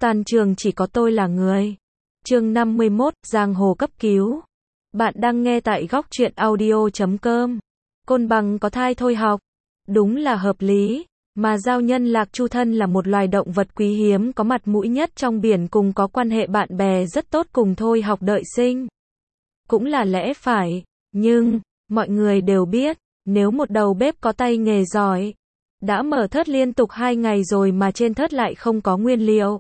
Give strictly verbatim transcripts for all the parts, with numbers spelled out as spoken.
Toàn trường chỉ có tôi là người. Chương năm mươi mốt, Giang Hồ cấp cứu. Bạn đang nghe tại góc truyện audio chấm com. Côn bằng có thai thôi học. Đúng là hợp lý. Mà giao nhân lạc chu thân là một loài động vật quý hiếm có mặt mũi nhất trong biển, cùng có quan hệ bạn bè rất tốt cùng thôi học đợi sinh. Cũng là lẽ phải. Nhưng, mọi người đều biết, nếu một đầu bếp có tay nghề giỏi, đã mở thớt liên tục hai ngày rồi mà trên thớt lại không có nguyên liệu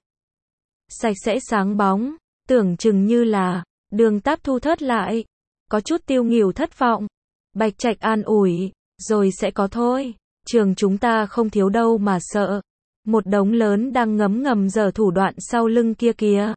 sạch sẽ sáng bóng, tưởng chừng như là Đường Táp thu thớt lại, có chút tiêu nghỉu thất vọng. Bạch Trạch an ủi, rồi sẽ có thôi, trường chúng ta không thiếu đâu mà sợ. Một đống lớn đang ngấm ngầm giở thủ đoạn sau lưng kia kìa.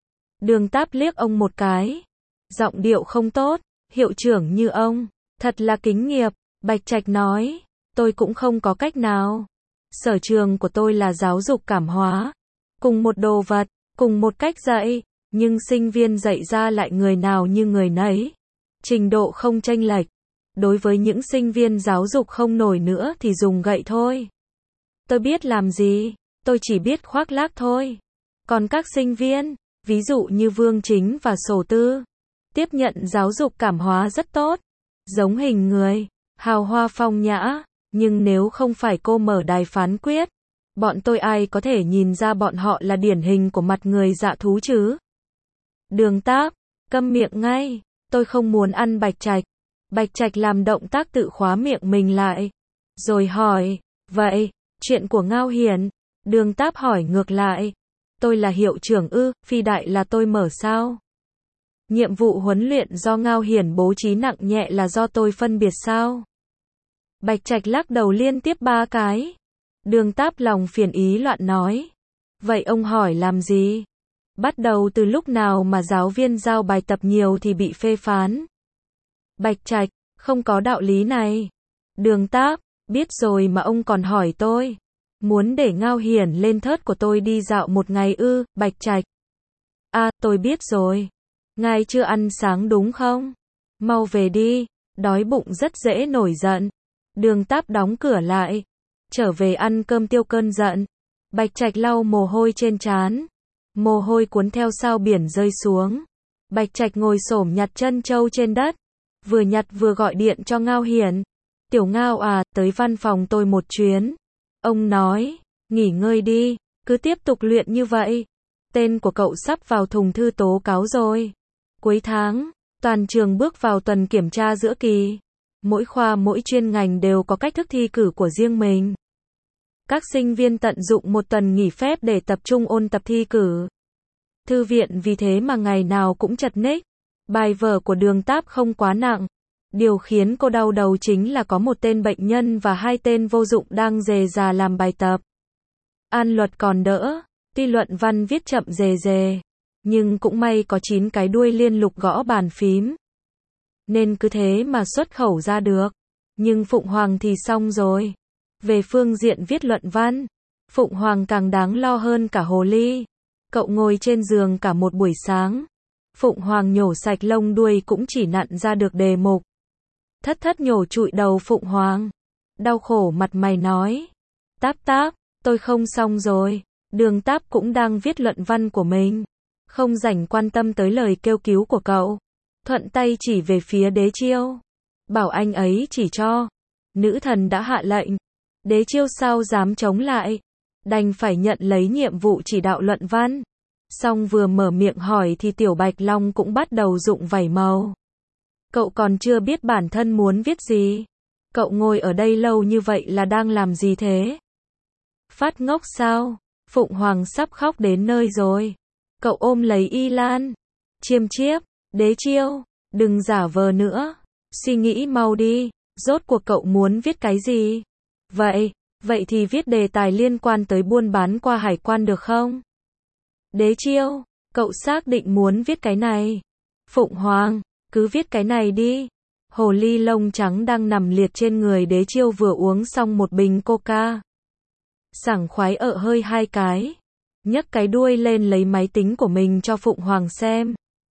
Đường Táp liếc ông một cái, giọng điệu không tốt, hiệu trưởng như ông, thật là kính nghiệp. Bạch Trạch nói, tôi cũng không có cách nào. Sở trường của tôi là giáo dục cảm hóa. Cùng một đồ vật, cùng một cách dạy, nhưng sinh viên dạy ra lại người nào như người nấy. Trình độ không chênh lệch. Đối với những sinh viên giáo dục không nổi nữa thì dùng gậy thôi. Tôi biết làm gì, tôi chỉ biết khoác lác thôi. Còn các sinh viên, ví dụ như Vương Chính và Sổ Tư, tiếp nhận giáo dục cảm hóa rất tốt. Giống hình người, hào hoa phong nhã, nhưng nếu không phải cô mở đài phán quyết, bọn tôi ai có thể nhìn ra bọn họ là điển hình của mặt người dạ thú chứ? Đường Táp, câm miệng ngay, tôi không muốn ăn Bạch Trạch. Bạch Trạch làm động tác tự khóa miệng mình lại, rồi hỏi, vậy, chuyện của Ngao Hiển? Đường Táp hỏi ngược lại, tôi là hiệu trưởng ư, phi đại là tôi mở sao? Nhiệm vụ huấn luyện do Ngao Hiển bố trí nặng nhẹ là do tôi phân biệt sao? Bạch Trạch lắc đầu liên tiếp ba cái. Đường Táp lòng phiền ý loạn nói, vậy ông hỏi làm gì? Bắt đầu từ lúc nào mà giáo viên giao bài tập nhiều thì bị phê phán? Bạch Trạch, không có đạo lý này. Đường Táp, biết rồi mà ông còn hỏi tôi. Muốn để Ngao Hiển lên thớt của tôi đi dạo một ngày ư? Bạch Trạch, à, tôi biết rồi. Ngài chưa ăn sáng đúng không? Mau về đi, đói bụng rất dễ nổi giận. Đường Táp đóng cửa lại, trở về ăn cơm tiêu cơn giận. Bạch Trạch lau mồ hôi trên trán, mồ hôi cuốn theo sao biển rơi xuống. Bạch Trạch ngồi xổm nhặt trân châu trên đất, vừa nhặt vừa gọi điện cho Ngao Hiển. Tiểu Ngao à, tới văn phòng tôi một chuyến. Ông nói, nghỉ ngơi đi, cứ tiếp tục luyện như vậy. Tên của cậu sắp vào thùng thư tố cáo rồi. Cuối tháng, toàn trường bước vào tuần kiểm tra giữa kỳ. Mỗi khoa mỗi chuyên ngành đều có cách thức thi cử của riêng mình. Các sinh viên tận dụng một tuần nghỉ phép để tập trung ôn tập thi cử. Thư viện vì thế mà ngày nào cũng chật ních. Bài vở của Đường Táp không quá nặng. Điều khiến cô đau đầu chính là có một tên bệnh nhân và hai tên vô dụng đang rề rà làm bài tập. An luật còn đỡ, tuy luận văn viết chậm rề rề, nhưng cũng may có chín cái đuôi liên lục gõ bàn phím, nên cứ thế mà xuất khẩu ra được. Nhưng Phụng Hoàng thì xong rồi. Về phương diện viết luận văn, Phụng Hoàng càng đáng lo hơn cả hồ ly. Cậu ngồi trên giường cả một buổi sáng. Phụng Hoàng nhổ sạch lông đuôi cũng chỉ nặn ra được đề mục. Thất thất nhổ trụi đầu Phụng Hoàng. Đau khổ mặt mày nói, Táp Táp, tôi không xong rồi. Đường Táp cũng đang viết luận văn của mình, không rảnh quan tâm tới lời kêu cứu của cậu. Thuận tay chỉ về phía Đế Chiêu, bảo anh ấy chỉ cho. Nữ thần đã hạ lệnh, Đế Chiêu sao dám chống lại, đành phải nhận lấy nhiệm vụ chỉ đạo luận văn. Xong vừa mở miệng hỏi thì Tiểu Bạch Long cũng bắt đầu rụng vảy màu. Cậu còn chưa biết bản thân muốn viết gì. Cậu ngồi ở đây lâu như vậy là đang làm gì thế? Phát ngốc sao? Phụng Hoàng sắp khóc đến nơi rồi. Cậu ôm lấy Y Lan, chiêm chiếp, Đế Chiêu, đừng giả vờ nữa. Suy nghĩ mau đi, rốt cuộc cậu muốn viết cái gì? Vậy, vậy thì viết đề tài liên quan tới buôn bán qua hải quan được không? Đế Chiêu, cậu xác định muốn viết cái này. Phụng Hoàng, cứ viết cái này đi. Hồ ly lông trắng đang nằm liệt trên người Đế Chiêu vừa uống xong một bình coca. Sảng khoái ợ hơi hai cái, nhấc cái đuôi lên lấy máy tính của mình cho Phụng Hoàng xem.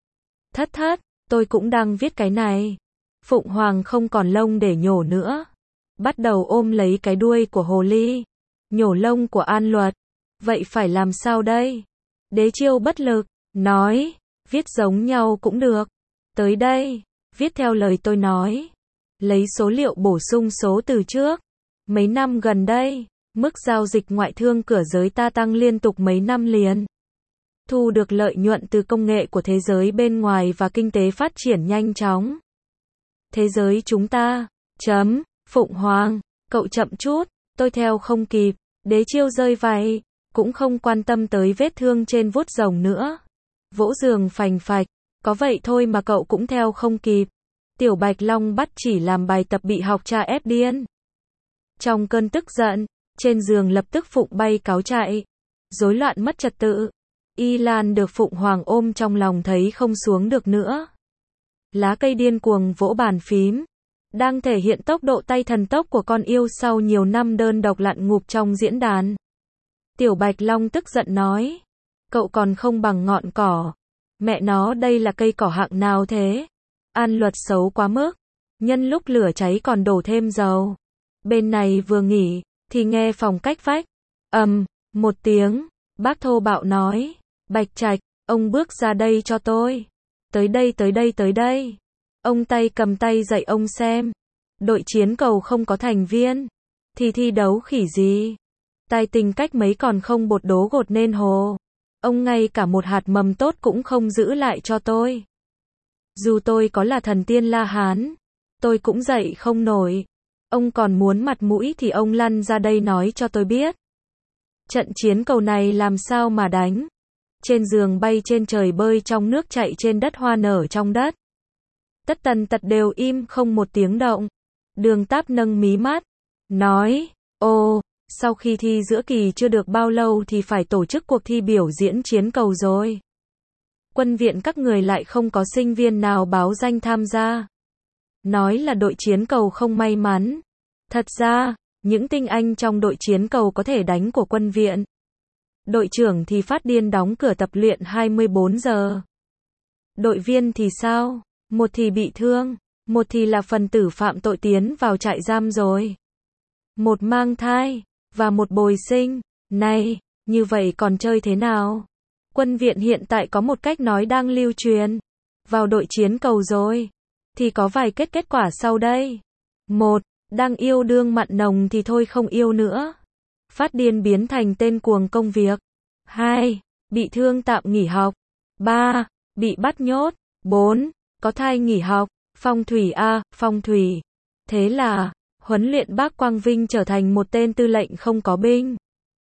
Thất thất, tôi cũng đang viết cái này. Phụng Hoàng không còn lông để nhổ nữa, bắt đầu ôm lấy cái đuôi của hồ ly, nhổ lông của An Luật. Vậy phải làm sao đây? Đế Chiêu bất lực, nói, viết giống nhau cũng được. Tới đây, viết theo lời tôi nói. Lấy số liệu bổ sung số từ trước. Mấy năm gần đây, mức giao dịch ngoại thương cửa giới ta tăng liên tục mấy năm liền. Thu được lợi nhuận từ công nghệ của thế giới bên ngoài và kinh tế phát triển nhanh chóng. Thế giới chúng ta, chấm, Phụng Hoàng, cậu chậm chút, tôi theo không kịp. Đế Chiêu rơi vài, cũng không quan tâm tới vết thương trên vuốt rồng nữa. Vỗ giường phành phạch, có vậy thôi mà cậu cũng theo không kịp. Tiểu Bạch Long bắt chỉ làm bài tập bị học trò ép điên. Trong cơn tức giận, trên giường lập tức Phụng bay cáo chạy. Rối loạn mất trật tự. Y Lan được Phụng Hoàng ôm trong lòng thấy không xuống được nữa. Lá cây điên cuồng vỗ bàn phím. Đang thể hiện tốc độ tay thần tốc của con yêu sau nhiều năm đơn độc lặn ngụp trong diễn đàn. Tiểu Bạch Long tức giận nói. Cậu còn không bằng ngọn cỏ. Mẹ nó đây là cây cỏ hạng nào thế? An luật xấu quá mức. Nhân lúc lửa cháy còn đổ thêm dầu. Bên này vừa nghỉ, thì nghe phòng cách vách. ầm, um, một tiếng, bác thô bạo nói. Bạch Trạch, ông bước ra đây cho tôi. Tới đây tới đây tới đây. Ông tay cầm tay dạy ông xem. Đội chiến cầu không có thành viên. Thì thi đấu khỉ gì? Tai tình cách mấy còn không bột đố gột nên hồ. Ông ngay cả một hạt mầm tốt cũng không giữ lại cho tôi. Dù tôi có là thần tiên La Hán, tôi cũng dạy không nổi. Ông còn muốn mặt mũi thì ông lăn ra đây nói cho tôi biết. Trận chiến cầu này làm sao mà đánh? Trên giường bay trên trời bơi trong nước chạy trên đất hoa nở trong đất. Tất tần tật đều im không một tiếng động. Đường Táp nâng mí mắt, nói, ô, sau khi thi giữa kỳ chưa được bao lâu thì phải tổ chức cuộc thi biểu diễn chiến cầu rồi. Quân viện các người lại không có sinh viên nào báo danh tham gia. Nói là đội chiến cầu không may mắn. Thật ra, những tinh anh trong đội chiến cầu có thể đánh của quân viện. Đội trưởng thì phát điên đóng cửa tập luyện hai mươi bốn giờ. Đội viên thì sao? Một thì bị thương, một thì là phần tử phạm tội tiến vào trại giam rồi. Một mang thai, và một bồi sinh. Này, như vậy còn chơi thế nào? Quân viện hiện tại có một cách nói đang lưu truyền. Vào đội chiến cầu rồi, thì có vài kết kết quả sau đây. Một, đang yêu đương mặn nồng thì thôi không yêu nữa. Phát điên biến thành tên cuồng công việc. Hai, bị thương tạm nghỉ học. Ba, bị bắt nhốt. Bốn, có thai nghỉ học. Phong thủy a, phong thủy. Thế là, huấn luyện Bác Quang Vinh trở thành một tên tư lệnh không có binh.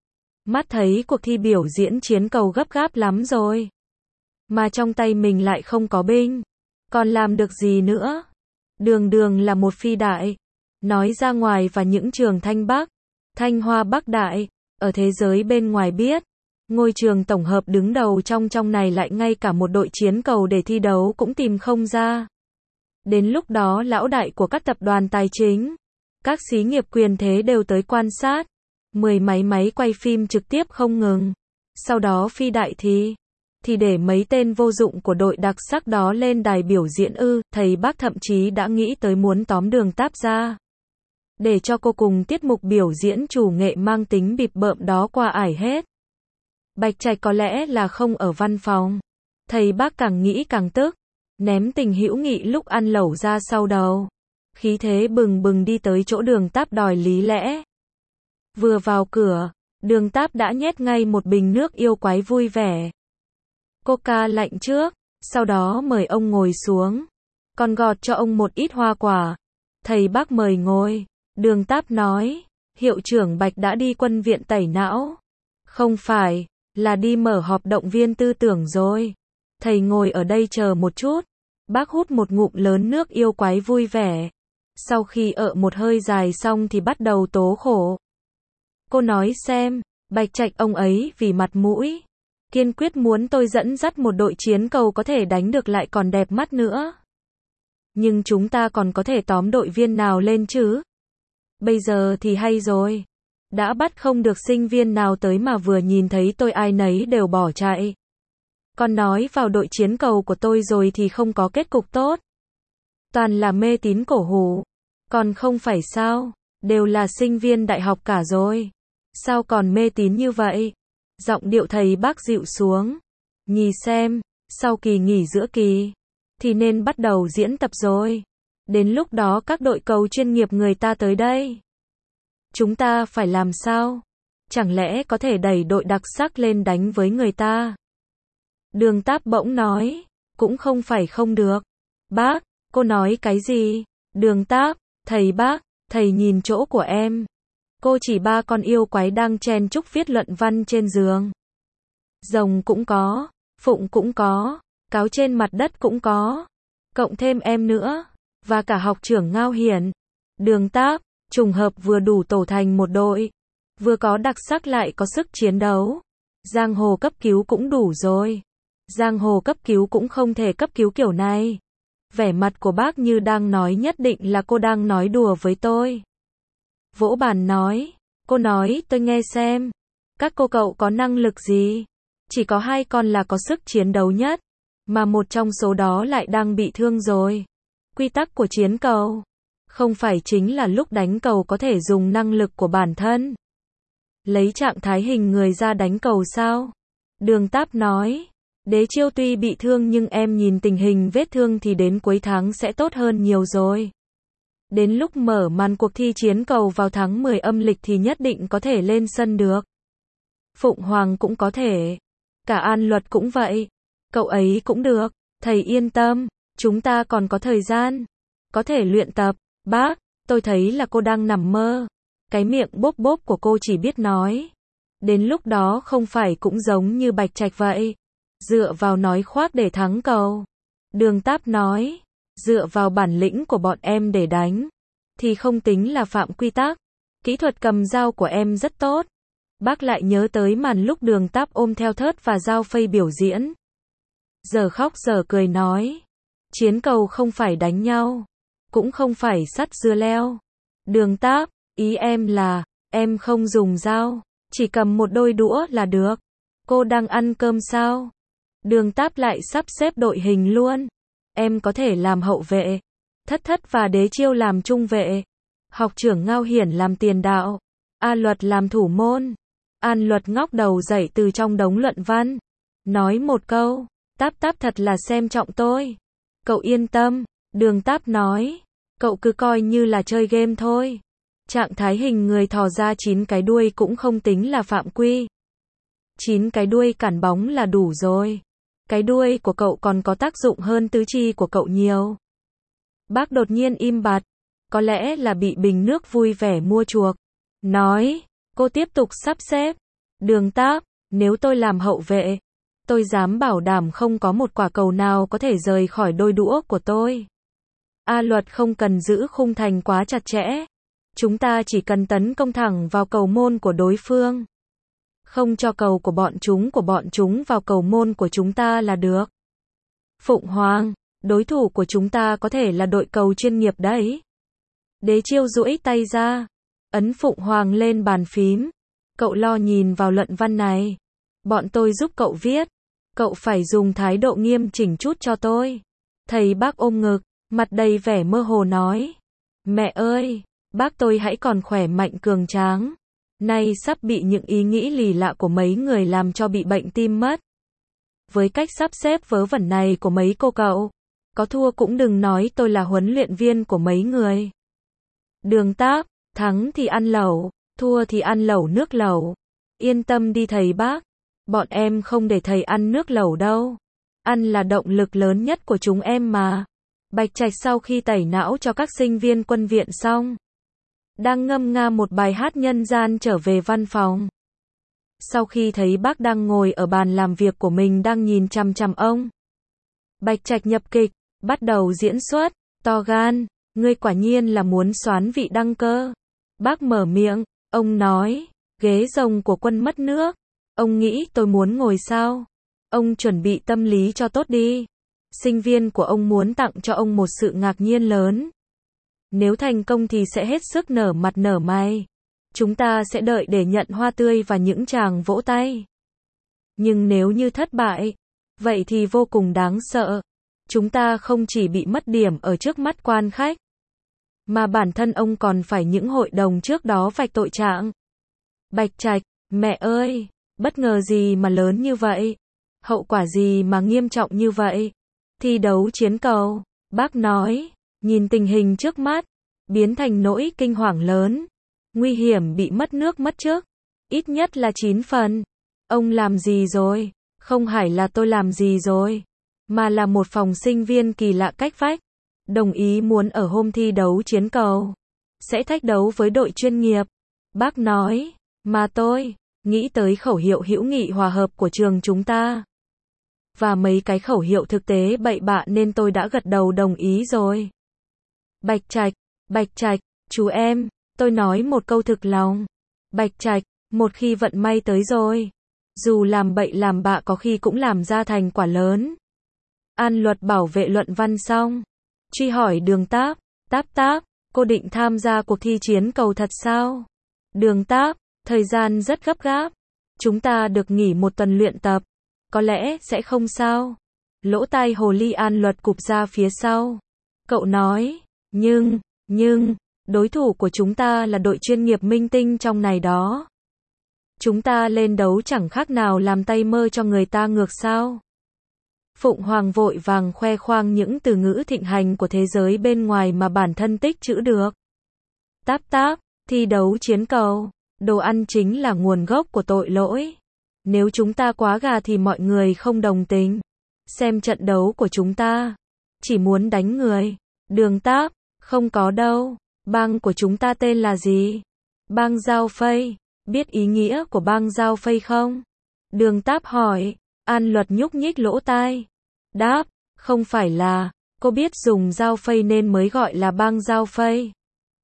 Mắt thấy cuộc thi biểu diễn chiến cầu gấp gáp lắm rồi. Mà trong tay mình lại không có binh. Còn làm được gì nữa? Đường đường là một phi đại. Nói ra ngoài và những trường Thanh Bắc, Thanh Hoa Bắc Đại, ở thế giới bên ngoài biết. Ngôi trường tổng hợp đứng đầu trong trong này lại ngay cả một đội chiến cầu để thi đấu cũng tìm không ra. Đến lúc đó lão đại của các tập đoàn tài chính, các xí nghiệp quyền thế đều tới quan sát. Mười mấy máy quay phim trực tiếp không ngừng. Sau đó phi đại thì, thì để mấy tên vô dụng của đội đặc sắc đó lên đài biểu diễn ư, thầy bác thậm chí đã nghĩ tới muốn tóm Đường Táp ra. Để cho cô cùng tiết mục biểu diễn chủ nghệ mang tính bịp bợm đó qua ải hết. Bạch Trạch có lẽ là không ở văn phòng. Thầy bác càng nghĩ càng tức. Ném tình hữu nghị lúc ăn lẩu ra sau đầu. Khí thế bừng bừng đi tới chỗ Đường Táp đòi lý lẽ. Vừa vào cửa, Đường Táp đã nhét ngay một bình nước yêu quái vui vẻ. Coca lạnh trước, sau đó mời ông ngồi xuống. Còn gọt cho ông một ít hoa quả. Thầy bác mời ngồi. Đường Táp nói, hiệu trưởng Bạch đã đi quân viện tẩy não. Không phải, là đi mở họp động viên tư tưởng rồi. Thầy ngồi ở đây chờ một chút. Bác hút một ngụm lớn nước yêu quái vui vẻ. Sau khi ợ một hơi dài xong thì bắt đầu tố khổ. Cô nói xem, Bạch Trạch ông ấy vì mặt mũi, kiên quyết muốn tôi dẫn dắt một đội chiến cầu có thể đánh được lại còn đẹp mắt nữa. Nhưng chúng ta còn có thể tóm đội viên nào lên chứ? Bây giờ thì hay rồi. Đã bắt không được sinh viên nào tới mà vừa nhìn thấy tôi ai nấy đều bỏ chạy. Còn nói vào đội chiến cầu của tôi rồi thì không có kết cục tốt. Toàn là mê tín cổ hủ. Còn không phải sao, đều là sinh viên đại học cả rồi. Sao còn mê tín như vậy? Giọng điệu thầy bác dịu xuống. Nhì xem, sau kỳ nghỉ giữa kỳ, thì nên bắt đầu diễn tập rồi. Đến lúc đó các đội cầu chuyên nghiệp người ta tới đây. Chúng ta phải làm sao? Chẳng lẽ có thể đẩy đội đặc sắc lên đánh với người ta? Đường Táp bỗng nói, cũng không phải không được. Bác, cô nói cái gì? Đường Táp, thầy bác, thầy nhìn chỗ của em. Cô chỉ ba con yêu quái đang chen chúc viết luận văn trên giường. Rồng cũng có, phụng cũng có, cáo trên mặt đất cũng có. Cộng thêm em nữa, và cả học trưởng Ngao Hiển. Đường Táp, trùng hợp vừa đủ tổ thành một đội. Vừa có đặc sắc lại có sức chiến đấu. Giang hồ cấp cứu cũng đủ rồi. Giang hồ cấp cứu cũng không thể cấp cứu kiểu này. Vẻ mặt của bác như đang nói nhất định là cô đang nói đùa với tôi. Vỗ bàn nói, cô nói tôi nghe xem. Các cô cậu có năng lực gì? Chỉ có hai con là có sức chiến đấu nhất. Mà một trong số đó lại đang bị thương rồi. Quy tắc của chiến cầu. Không phải chính là lúc đánh cầu có thể dùng năng lực của bản thân. Lấy trạng thái hình người ra đánh cầu sao? Đường Táp nói. Đế Chiêu tuy bị thương nhưng em nhìn tình hình vết thương thì đến cuối tháng sẽ tốt hơn nhiều rồi. Đến lúc mở màn cuộc thi chiến cầu vào tháng mười âm lịch thì nhất định có thể lên sân được. Phụng Hoàng cũng có thể. Cả An Luật cũng vậy. Cậu ấy cũng được. Thầy yên tâm, chúng ta còn có thời gian. Có thể luyện tập. Bác, tôi thấy là cô đang nằm mơ. Cái miệng bốp bốp của cô chỉ biết nói. Đến lúc đó không phải cũng giống như Bạch Trạch vậy. Dựa vào nói khoác để thắng cầu. Đường Táp nói. Dựa vào bản lĩnh của bọn em để đánh. Thì không tính là phạm quy tắc. Kỹ thuật cầm dao của em rất tốt. Bác lại nhớ tới màn lúc Đường Táp ôm theo thớt và dao phây biểu diễn. Giờ khóc giờ cười nói. Chiến cầu không phải đánh nhau. Cũng không phải sắt dưa leo. Đường Táp, ý em là, em không dùng dao. Chỉ cầm một đôi đũa là được. Cô đang ăn cơm sao? Đường Táp lại sắp xếp đội hình luôn. Em có thể làm hậu vệ. Thất Thất và Đế Chiêu làm trung vệ. Học trưởng Ngao Hiển làm tiền đạo. A Luật làm thủ môn. An Luật ngóc đầu dậy từ trong đống luận văn. Nói một câu. Táp Táp thật là xem trọng tôi. Cậu yên tâm. Đường Táp nói. Cậu cứ coi như là chơi game thôi. Trạng thái hình người thò ra chín cái đuôi cũng không tính là phạm quy. Chín cái đuôi cản bóng là đủ rồi. Cái đuôi của cậu còn có tác dụng hơn tứ chi của cậu nhiều. Bác đột nhiên im bặt. Có lẽ là bị bình nước vui vẻ mua chuộc. Nói. Cô tiếp tục sắp xếp. Đường Táp, nếu tôi làm hậu vệ, tôi dám bảo đảm không có một quả cầu nào có thể rời khỏi đôi đũa của tôi. A Luật không cần giữ khung thành quá chặt chẽ. Chúng ta chỉ cần tấn công thẳng vào cầu môn của đối phương. Không cho cầu của bọn chúng của bọn chúng vào cầu môn của chúng ta là được. Phụng Hoàng, đối thủ của chúng ta có thể là đội cầu chuyên nghiệp đấy. Đế Chiêu duỗi tay ra. Ấn Phụng Hoàng lên bàn phím. Cậu lo nhìn vào luận văn này. Bọn tôi giúp cậu viết. Cậu phải dùng thái độ nghiêm chỉnh chút cho tôi. Thầy bác ôm ngực, mặt đầy vẻ mơ hồ nói. Mẹ ơi, bác tôi hãy còn khỏe mạnh cường tráng. Nay sắp bị những ý nghĩ lì lạ của mấy người làm cho bị bệnh tim mất. Với cách sắp xếp vớ vẩn này của mấy cô cậu, có thua cũng đừng nói tôi là huấn luyện viên của mấy người. Đường Táp, thắng thì ăn lẩu, thua thì ăn lẩu nước lẩu. Yên tâm đi thầy bác, bọn em không để thầy ăn nước lẩu đâu. Ăn là động lực lớn nhất của chúng em mà. Bạch Trạch sau khi tẩy não cho các sinh viên quân viện xong, đang ngâm nga một bài hát nhân gian trở về văn phòng. Sau khi thấy bác đang ngồi ở bàn làm việc của mình đang nhìn chằm chằm ông, Bạch Trạch nhập kịch, bắt đầu diễn xuất. To gan, ngươi quả nhiên là muốn soán vị đăng cơ. Bác mở miệng, ông nói, ghế rồng của quân mất nước. Ông nghĩ tôi muốn ngồi sao? Ông chuẩn bị tâm lý cho tốt đi. Sinh viên của ông muốn tặng cho ông một sự ngạc nhiên lớn. Nếu thành công thì sẽ hết sức nở mặt nở mày. Chúng ta sẽ đợi để nhận hoa tươi và những tràng vỗ tay. Nhưng nếu như thất bại, vậy thì vô cùng đáng sợ. Chúng ta không chỉ bị mất điểm ở trước mắt quan khách, mà bản thân ông còn phải những hội đồng trước đó vạch tội trạng. Bạch Trạch, mẹ ơi, Bất ngờ gì mà lớn như vậy? Hậu quả gì mà nghiêm trọng như vậy? Thi đấu chiến cầu, bác nói, nhìn tình hình trước mắt, biến thành nỗi kinh hoàng lớn. Nguy hiểm bị mất nước mất chức, ít nhất là chín phần. Ông làm gì rồi? Không phải là tôi làm gì rồi, mà là một phòng sinh viên kỳ lạ cách vách. Đồng ý muốn ở hôm thi đấu chiến cầu, sẽ thách đấu với đội chuyên nghiệp. Bác nói, mà tôi nghĩ tới khẩu hiệu hữu nghị hòa hợp của trường chúng ta. Và mấy cái khẩu hiệu thực tế bậy bạ nên tôi đã gật đầu đồng ý rồi. Bạch Trạch, Bạch Trạch, chú em, tôi nói một câu thực lòng. Bạch Trạch, một khi vận may tới rồi, dù làm bậy làm bạ có khi cũng làm ra thành quả lớn. An Luật bảo vệ luận văn xong, truy hỏi Đường Táp, Táp Táp, cô định tham gia cuộc thi chiến cầu thật sao? Đường Táp, thời gian rất gấp gáp, chúng ta được nghỉ một tuần luyện tập, có lẽ sẽ không sao. Lỗ tai hồ ly An Luật cụp ra phía sau. Cậu nói, nhưng, nhưng, đối thủ của chúng ta là đội chuyên nghiệp minh tinh trong này đó. Chúng ta lên đấu chẳng khác nào làm tay mơ cho người ta ngược sao. Phụng Hoàng vội vàng khoe khoang những từ ngữ thịnh hành của thế giới bên ngoài mà bản thân tích trữ được. Táp Táp, thi đấu chiến cầu, đồ ăn chính là nguồn gốc của tội lỗi. Nếu chúng ta quá gà thì mọi người không đồng tình. Xem trận đấu của chúng ta, chỉ muốn đánh người. Đường Táp, không có đâu. Bang của chúng ta tên là gì? Bang Giao Phây. Biết ý nghĩa của bang Giao Phây không? Đường Táp hỏi. An Luật nhúc nhích lỗ tai. Đáp, không phải là, cô biết dùng Giao Phây nên mới gọi là bang Giao Phây.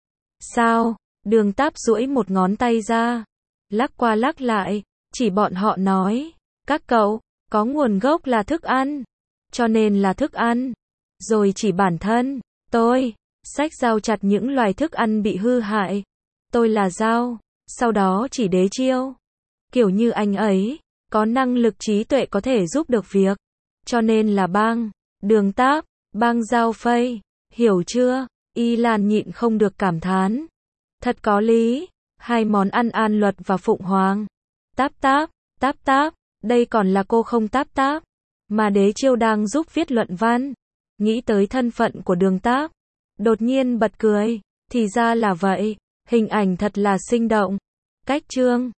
Sao? Đường Táp duỗi một ngón tay ra, lắc qua lắc lại, chỉ bọn họ nói, các cậu, có nguồn gốc là thức ăn, cho nên là thức ăn. Rồi chỉ bản thân, tôi, xách dao chặt những loài thức ăn bị hư hại. Tôi là dao, sau đó chỉ đế chiêu. Kiểu như anh ấy, có năng lực trí tuệ có thể giúp được việc. Cho nên là bang, Đường Táp, bang Giao Phây, hiểu chưa? Y Lan nhịn không được cảm thán. Thật có lý, hai món ăn An Luật và Phụng Hoàng. Táp Táp, Táp Táp, đây còn là cô không Táp Táp, mà đế chiêu đang giúp viết luận văn. Nghĩ tới thân phận của Đường Táp, đột nhiên bật cười, thì ra là vậy, hình ảnh thật là sinh động. Cách chương